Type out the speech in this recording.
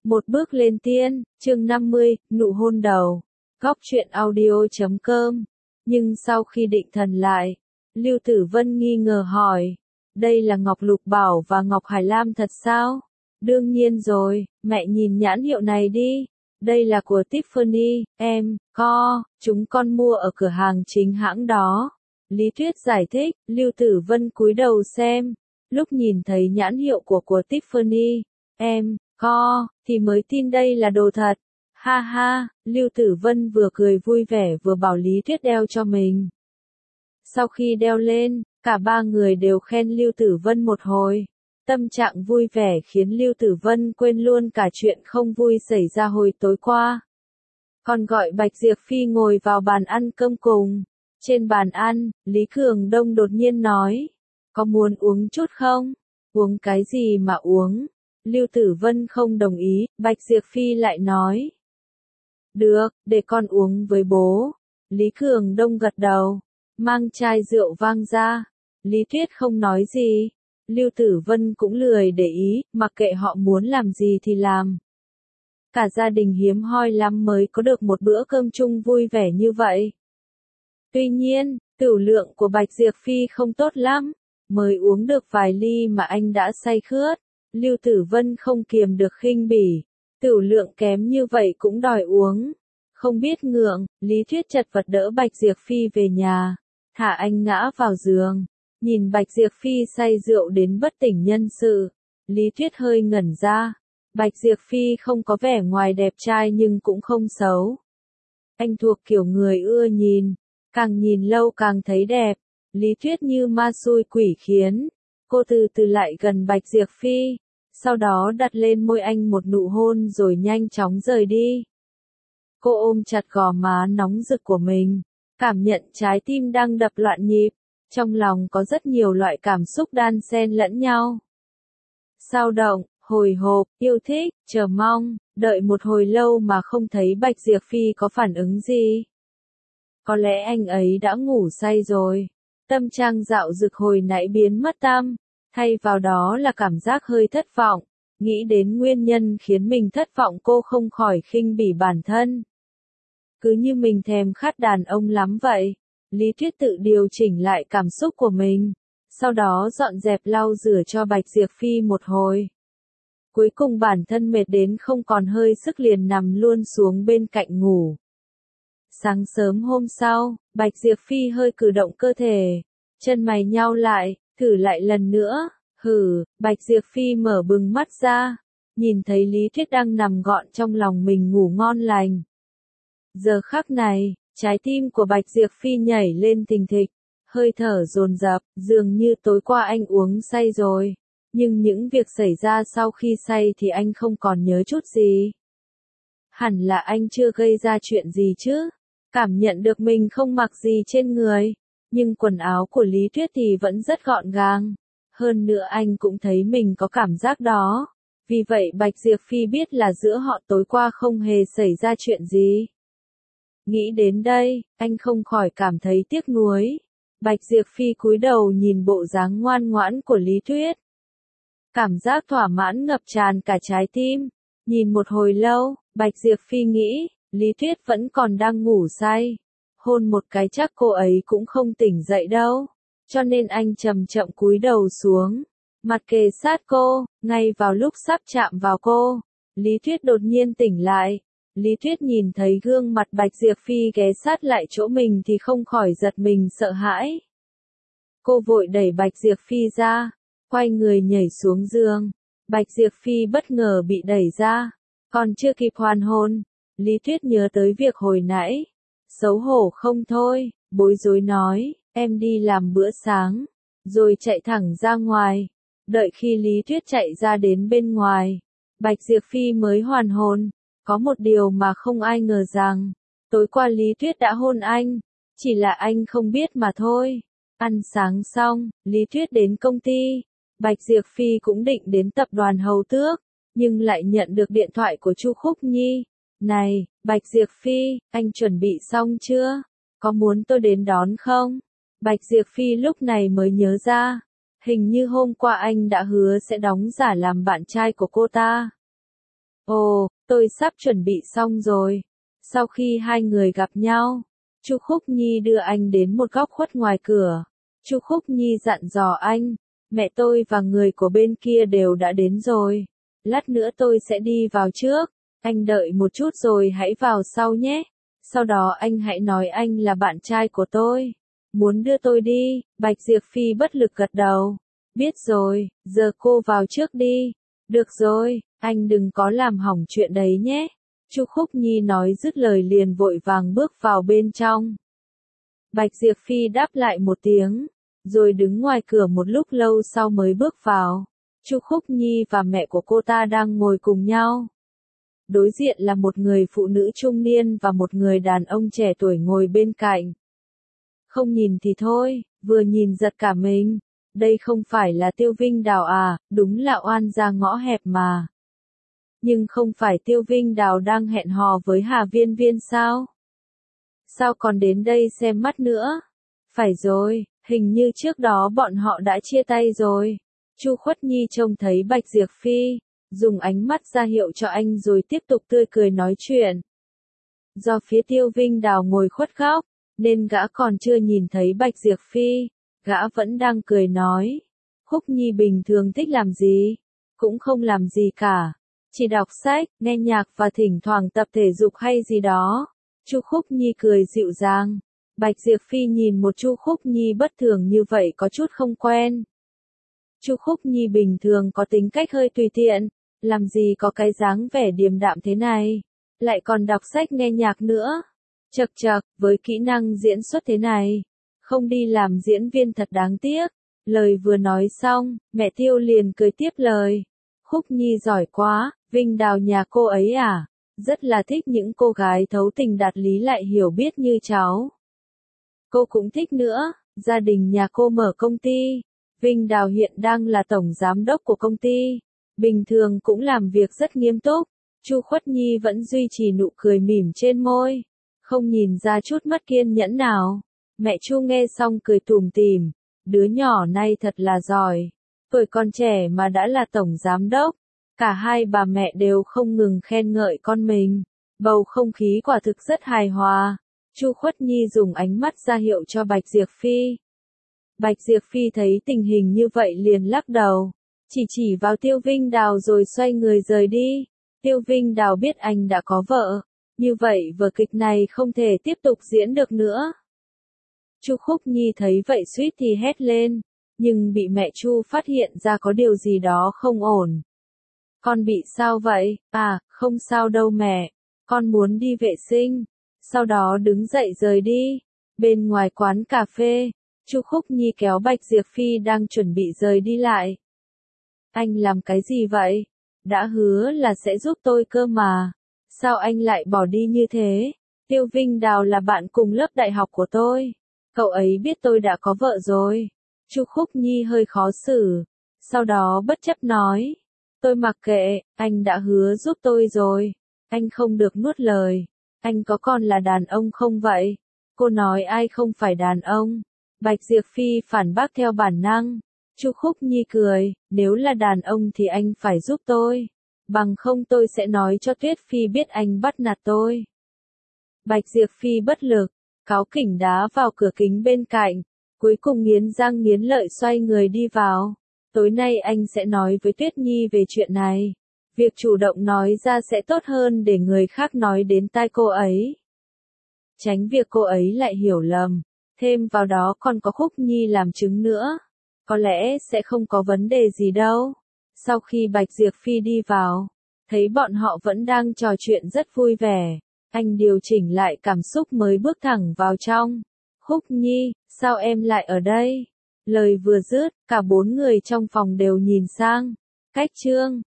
Một bước lên tiên, chương 50, nụ hôn đầu. Góc truyện audio.com. Nhưng sau khi định thần lại, Lưu Tử Vân nghi ngờ hỏi, đây là Ngọc Lục Bảo và Ngọc Hải Lam thật sao? Đương nhiên rồi, mẹ nhìn nhãn hiệu này đi. Đây là của Tiffany, em, chúng con mua ở cửa hàng chính hãng đó. Lý Tuyết giải thích, Lưu Tử Vân cúi đầu xem. Lúc nhìn thấy nhãn hiệu của Tiffany, em, thì mới tin đây là đồ thật. Ha ha, Lưu Tử Vân vừa cười vui vẻ vừa bảo Lý Tuyết đeo cho mình. Sau khi đeo lên, cả ba người đều khen Lưu Tử Vân một hồi. Tâm trạng vui vẻ khiến Lưu Tử Vân quên luôn cả chuyện không vui xảy ra hồi tối qua. Còn gọi Bạch Diệp Phi ngồi vào bàn ăn cơm cùng. Trên bàn ăn, Lý Cường Đông đột nhiên nói, có muốn uống chút không? Uống cái gì mà uống? Lưu Tử Vân không đồng ý, Bạch Diệp Phi lại nói. Được, để con uống với bố. Lý Cường Đông gật đầu, mang chai rượu vang ra. Lý Tuyết không nói gì. Lưu Tử Vân cũng lười để ý, mặc kệ họ muốn làm gì thì làm. Cả gia đình hiếm hoi lắm mới có được một bữa cơm chung vui vẻ như vậy. Tuy nhiên, tửu lượng của Bạch Diệp Phi không tốt lắm. Mới uống được vài ly mà anh đã say khướt. Lưu Tử Vân không kiềm được khinh bỉ. Tửu lượng kém như vậy cũng đòi uống. Không biết ngượng, Lý Tuyết chật vật đỡ Bạch Diệp Phi về nhà. Thả anh ngã vào giường. Nhìn Bạch Diệp Phi say rượu đến bất tỉnh nhân sự. Lý Tuyết hơi ngẩn ra. Bạch Diệp Phi không có vẻ ngoài đẹp trai nhưng cũng không xấu. Anh thuộc kiểu người ưa nhìn. Càng nhìn lâu càng thấy đẹp. Lý Tuyết như ma xui quỷ khiến. Cô từ từ lại gần Bạch Diệp Phi. Sau đó đặt lên môi anh một nụ hôn rồi nhanh chóng rời đi. Cô ôm chặt gò má nóng rực của mình. Cảm nhận trái tim đang đập loạn nhịp. Trong lòng có rất nhiều loại cảm xúc đan xen lẫn nhau. Xao động, hồi hộp, yêu thích, chờ mong, đợi một hồi lâu mà không thấy Bạch Diệp Phi có phản ứng gì. Có lẽ anh ấy đã ngủ say rồi. Tâm trạng dạo dực hồi nãy biến mất tăm. Thay vào đó là cảm giác hơi thất vọng. Nghĩ đến nguyên nhân khiến mình thất vọng cô không khỏi khinh bỉ bản thân. Cứ như mình thèm khát đàn ông lắm vậy. Lý Tuyết tự điều chỉnh lại cảm xúc của mình. Sau đó dọn dẹp lau rửa cho Bạch Diệp Phi một hồi. Cuối cùng bản thân mệt đến không còn hơi sức liền nằm luôn xuống bên cạnh ngủ. Sáng sớm hôm sau, Bạch Diệp Phi hơi cử động cơ thể. Chân mày nhao lại, thử lại lần nữa. Bạch Diệp Phi mở bừng mắt ra. Nhìn thấy Lý Tuyết đang nằm gọn trong lòng mình ngủ ngon lành. Giờ khắc này, trái tim của Bạch Diệp Phi nhảy lên thình thịch. Hơi thở dồn dập, dường như tối qua anh uống say rồi. Nhưng những việc xảy ra sau khi say thì anh không còn nhớ chút gì. Hẳn là anh chưa gây ra chuyện gì chứ. Cảm nhận được mình không mặc gì trên người. Nhưng quần áo của Lý Tuyết thì vẫn rất gọn gàng. Hơn nữa anh cũng thấy mình có cảm giác đó. Vì vậy Bạch Diệp Phi biết là giữa họ tối qua không hề xảy ra chuyện gì. Nghĩ đến đây, anh không khỏi cảm thấy tiếc nuối. Bạch Diệp Phi cúi đầu nhìn bộ dáng ngoan ngoãn của Lý Tuyết. Cảm giác thỏa mãn ngập tràn cả trái tim. Nhìn một hồi lâu, Bạch Diệp Phi nghĩ, Lý Tuyết vẫn còn đang ngủ say. Hôn một cái chắc cô ấy cũng không tỉnh dậy đâu. Cho nên anh chậm chậm cúi đầu xuống. Mặt kề sát cô, ngay vào lúc sắp chạm vào cô. Lý Tuyết đột nhiên tỉnh lại. Lý Tuyết nhìn thấy gương mặt Bạch Diệp Phi ghé sát lại chỗ mình thì không khỏi giật mình sợ hãi. Cô vội đẩy Bạch Diệp Phi ra, quay người nhảy xuống giường. Bạch Diệp Phi bất ngờ bị đẩy ra, còn chưa kịp hoàn hồn. Lý Tuyết nhớ tới việc hồi nãy. Xấu hổ không thôi, bối rối nói, em đi làm bữa sáng, rồi chạy thẳng ra ngoài. Đợi khi Lý Tuyết chạy ra đến bên ngoài, Bạch Diệp Phi mới hoàn hồn. Có một điều mà không ai ngờ rằng, tối qua Lý Tuyết đã hôn anh, chỉ là anh không biết mà thôi. Ăn sáng xong, Lý Tuyết đến công ty, Bạch Diệp Phi cũng định đến tập đoàn Hầu Tước, nhưng lại nhận được điện thoại của Chu Khúc Nhi. Này, Bạch Diệp Phi, anh chuẩn bị xong chưa? Có muốn tôi đến đón không? Bạch Diệp Phi lúc này mới nhớ ra, hình như hôm qua anh đã hứa sẽ đóng giả làm bạn trai của cô ta. Ồ, tôi sắp chuẩn bị xong rồi. Sau khi hai người gặp nhau, Chu Khúc Nhi đưa anh đến một góc khuất ngoài cửa. Chu Khúc Nhi dặn dò anh, mẹ tôi và người của bên kia đều đã đến rồi. Lát nữa tôi sẽ đi vào trước, anh đợi một chút rồi hãy vào sau nhé. Sau đó anh hãy nói anh là bạn trai của tôi. Muốn đưa tôi đi, Bạch Diệp Phi bất lực gật đầu. Biết rồi, giờ cô vào trước đi. Được rồi, anh đừng có làm hỏng chuyện đấy nhé. Chu Khúc Nhi nói dứt lời liền vội vàng bước vào bên trong. Bạch Diệp Phi đáp lại một tiếng, rồi đứng ngoài cửa một lúc lâu sau mới bước vào. Chu Khúc Nhi và mẹ của cô ta đang ngồi cùng nhau. Đối diện là một người phụ nữ trung niên và một người đàn ông trẻ tuổi ngồi bên cạnh. Không nhìn thì thôi, vừa nhìn giật cả mình. Đây không phải là Tiêu Vinh Đào à, đúng là oan gia ngõ hẹp mà. Nhưng không phải Tiêu Vinh Đào đang hẹn hò với Hà Viên Viên sao? Sao còn đến đây xem mắt nữa? Phải rồi, hình như trước đó bọn họ đã chia tay rồi. Chu Khuất Nhi trông thấy Bạch Diệp Phi, dùng ánh mắt ra hiệu cho anh rồi tiếp tục tươi cười nói chuyện. Do phía Tiêu Vinh Đào ngồi khuất góc, nên gã còn chưa nhìn thấy Bạch Diệp Phi, gã vẫn đang cười nói. Khúc Nhi bình thường thích làm gì? Cũng không làm gì cả. Chỉ đọc sách, nghe nhạc và thỉnh thoảng tập thể dục hay gì đó. Chu Khúc Nhi cười dịu dàng. Bạch Diệp Phi nhìn một Chu Khúc Nhi bất thường như vậy có chút không quen. Chu Khúc Nhi bình thường có tính cách hơi tùy tiện, làm gì có cái dáng vẻ điềm đạm thế này, lại còn đọc sách nghe nhạc nữa. Chậc chậc, với kỹ năng diễn xuất thế này, không đi làm diễn viên thật đáng tiếc. Lời vừa nói xong, mẹ Tiêu liền cười tiếp lời. Khúc Nhi giỏi quá, Vinh Đào nhà cô ấy à? Rất là thích những cô gái thấu tình đạt lý lại hiểu biết như cháu. Cô cũng thích nữa, gia đình nhà cô mở công ty. Vinh Đào hiện đang là tổng giám đốc của công ty. Bình thường cũng làm việc rất nghiêm túc. Chu Khuất Nhi vẫn duy trì nụ cười mỉm trên môi, không nhìn ra chút mất kiên nhẫn nào. Mẹ Chu nghe xong cười tủm tỉm, đứa nhỏ này thật là giỏi. Tuổi còn trẻ mà đã là tổng giám đốc. Cả hai bà mẹ đều không ngừng khen ngợi con mình. Bầu không khí quả thực rất hài hòa. Chu Khuất Nhi dùng ánh mắt ra hiệu cho Bạch Diệp Phi. Bạch Diệp Phi thấy tình hình như vậy liền lắc đầu, chỉ vào Tiêu Vinh Đào rồi xoay người rời đi. Tiêu Vinh Đào biết anh đã có vợ, như vậy vở kịch này không thể tiếp tục diễn được nữa. Chu Khúc Nhi thấy vậy suýt thì hét lên, nhưng bị mẹ Chu phát hiện ra có điều gì đó không ổn. Con bị sao vậy? À, không sao đâu mẹ, con muốn đi vệ sinh. Sau đó đứng dậy rời đi. Bên ngoài quán cà phê, Chu Khúc Nhi kéo Bạch Diệp Phi đang chuẩn bị rời đi lại. Anh làm cái gì vậy? Đã hứa là sẽ giúp tôi cơ mà. Sao anh lại bỏ đi như thế? Tiêu Vinh Đào là bạn cùng lớp đại học của tôi. Cậu ấy biết tôi đã có vợ rồi. Chu Khúc Nhi hơi khó xử. Sau đó bất chấp nói. Tôi mặc kệ, anh đã hứa giúp tôi rồi. Anh không được nuốt lời. Anh có còn là đàn ông không vậy? Cô nói ai không phải đàn ông? Bạch Diệp Phi phản bác theo bản năng. Chu Khúc Nhi cười, nếu là đàn ông thì anh phải giúp tôi. Bằng không tôi sẽ nói cho Tuyết Phi biết anh bắt nạt tôi. Bạch Diệp Phi bất lực, cáu kỉnh đá vào cửa kính bên cạnh. Cuối cùng nghiến răng nghiến lợi xoay người đi vào. Tối nay anh sẽ nói với Tuyết Nhi về chuyện này. Việc chủ động nói ra sẽ tốt hơn để người khác nói đến tai cô ấy. Tránh việc cô ấy lại hiểu lầm. Thêm vào đó còn có Khúc Nhi làm chứng nữa. Có lẽ sẽ không có vấn đề gì đâu. Sau khi Bạch Diệp Phi đi vào, thấy bọn họ vẫn đang trò chuyện rất vui vẻ. Anh điều chỉnh lại cảm xúc mới bước thẳng vào trong. Khúc Nhi, sao em lại ở đây? Lời vừa dứt, cả bốn người trong phòng đều nhìn sang. Cách chương